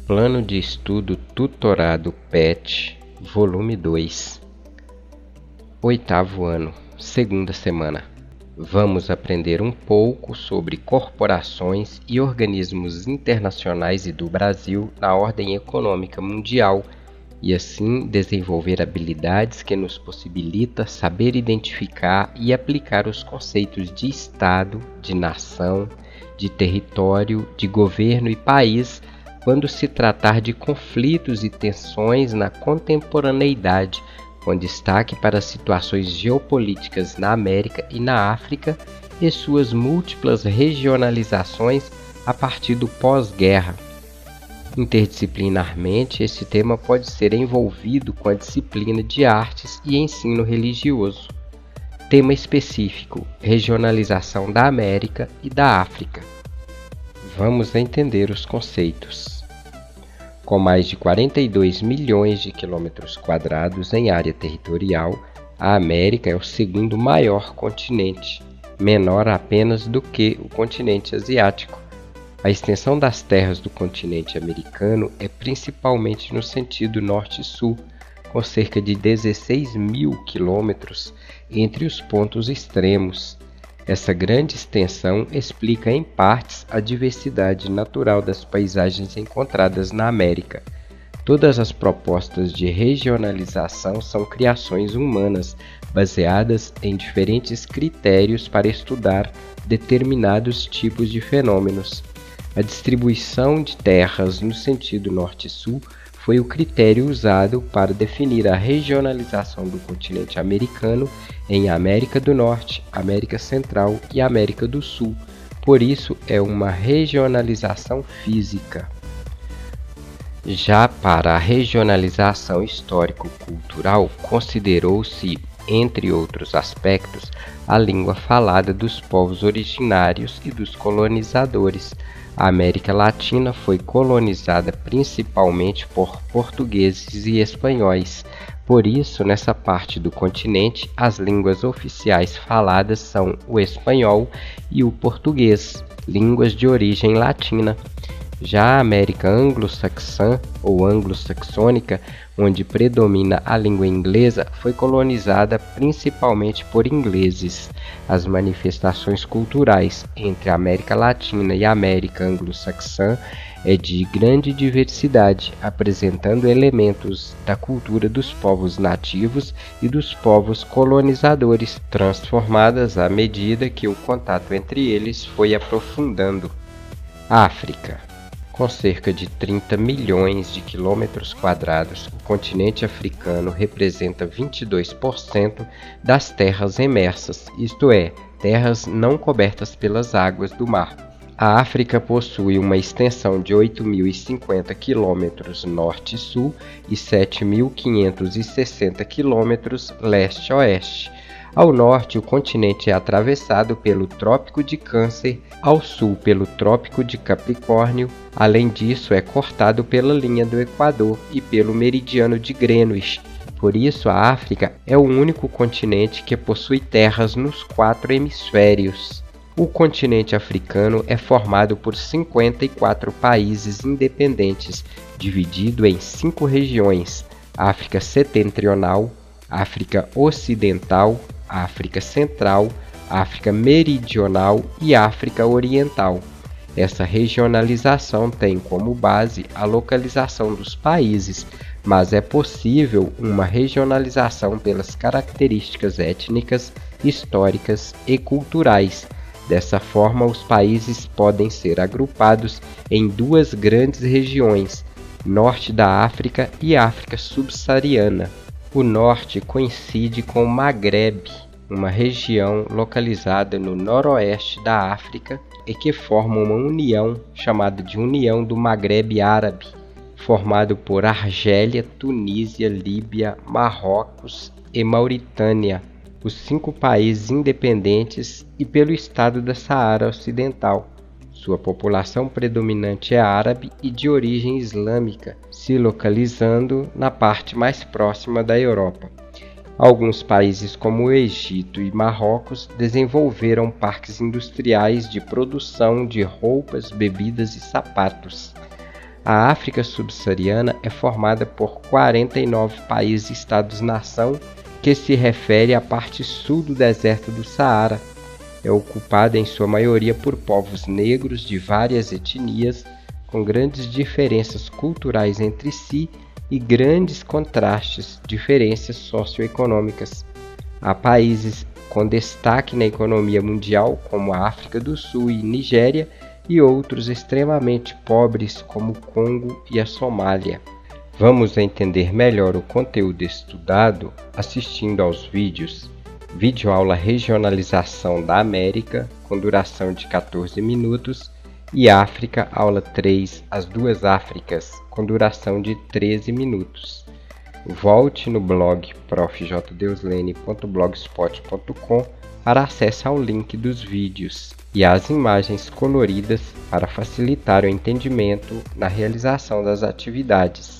Plano de Estudo Tutorado PET, Volume 2, 8º ano, segunda semana. Vamos aprender um pouco sobre corporações e organismos internacionais e do Brasil na ordem econômica mundial e assim desenvolver habilidades que nos possibilita saber identificar e aplicar os conceitos de Estado, de nação, de território, de governo e país quando se tratar de conflitos e tensões na contemporaneidade, com destaque para situações geopolíticas na América e na África e suas múltiplas regionalizações a partir do pós-guerra. Interdisciplinarmente, esse tema pode ser envolvido com a disciplina de artes e ensino religioso. Tema específico: regionalização da América e da África. Vamos entender os conceitos. Com mais de 42 milhões de quilômetros quadrados em área territorial, a América é o segundo maior continente, menor apenas do que o continente asiático. A extensão das terras do continente americano é principalmente no sentido norte-sul, com cerca de 16 mil quilômetros entre os pontos extremos. Essa grande extensão explica em partes a diversidade natural das paisagens encontradas na América. Todas as propostas de regionalização são criações humanas, baseadas em diferentes critérios para estudar determinados tipos de fenômenos. A distribuição de terras no sentido norte-sul foi o critério usado para definir a regionalização do continente americano em América do Norte, América Central e América do Sul. Por isso, é uma regionalização física. Já para a regionalização histórico-cultural, considerou-se, entre outros aspectos, a língua falada dos povos originários e dos colonizadores. A América Latina foi colonizada principalmente por portugueses e espanhóis. Por isso, nessa parte do continente, as línguas oficiais faladas são o espanhol e o português, línguas de origem latina. Já a América anglo-saxã ou anglo-saxônica, onde predomina a língua inglesa, foi colonizada principalmente por ingleses. As manifestações culturais entre a América Latina e a América anglo-saxã é de grande diversidade, apresentando elementos da cultura dos povos nativos e dos povos colonizadores, transformadas à medida que o contato entre eles foi aprofundando. África. Com cerca de 30 milhões de quilômetros quadrados, o continente africano representa 22% das terras emersas, isto é, terras não cobertas pelas águas do mar. A África possui uma extensão de 8.050 quilômetros norte-sul e 7.560 quilômetros leste-oeste. Ao norte, o continente é atravessado pelo Trópico de Câncer, ao sul pelo Trópico de Capricórnio. Além disso, é cortado pela linha do Equador e pelo meridiano de Greenwich. Por isso, a África é o único continente que possui terras nos 4 hemisférios. O continente africano é formado por 54 países independentes, dividido em 5 regiões: África Setentrional, África Ocidental, África Central, África Meridional e África Oriental. Essa regionalização tem como base a localização dos países, mas é possível uma regionalização pelas características étnicas, históricas e culturais. Dessa forma, os países podem ser agrupados em 2 grandes regiões, Norte da África e África Subsaariana. O norte coincide com o Maghreb, uma região localizada no noroeste da África e que forma uma união chamada de União do Maghreb Árabe, formado por Argélia, Tunísia, Líbia, Marrocos e Mauritânia, os 5 países independentes, e pelo estado da Saara Ocidental. Sua população predominante é árabe e de origem islâmica, se localizando na parte mais próxima da Europa. Alguns países como o Egito e Marrocos desenvolveram parques industriais de produção de roupas, bebidas e sapatos. A África subsaariana é formada por 49 países e estados-nação, que se refere à parte sul do deserto do Saara. É ocupada em sua maioria por povos negros de várias etnias, com grandes diferenças culturais entre si e grandes contrastes, diferenças socioeconômicas. Há países com destaque na economia mundial, como a África do Sul e Nigéria, e outros extremamente pobres, como o Congo e a Somália. Vamos entender melhor o conteúdo estudado assistindo aos vídeos. Videoaula Regionalização da América, com duração de 14 minutos, e África, aula 3, As Duas Áfricas, com duração de 13 minutos. Volte no blog profjdeuslene.blogspot.com para acesso ao link dos vídeos e às imagens coloridas para facilitar o entendimento na realização das atividades.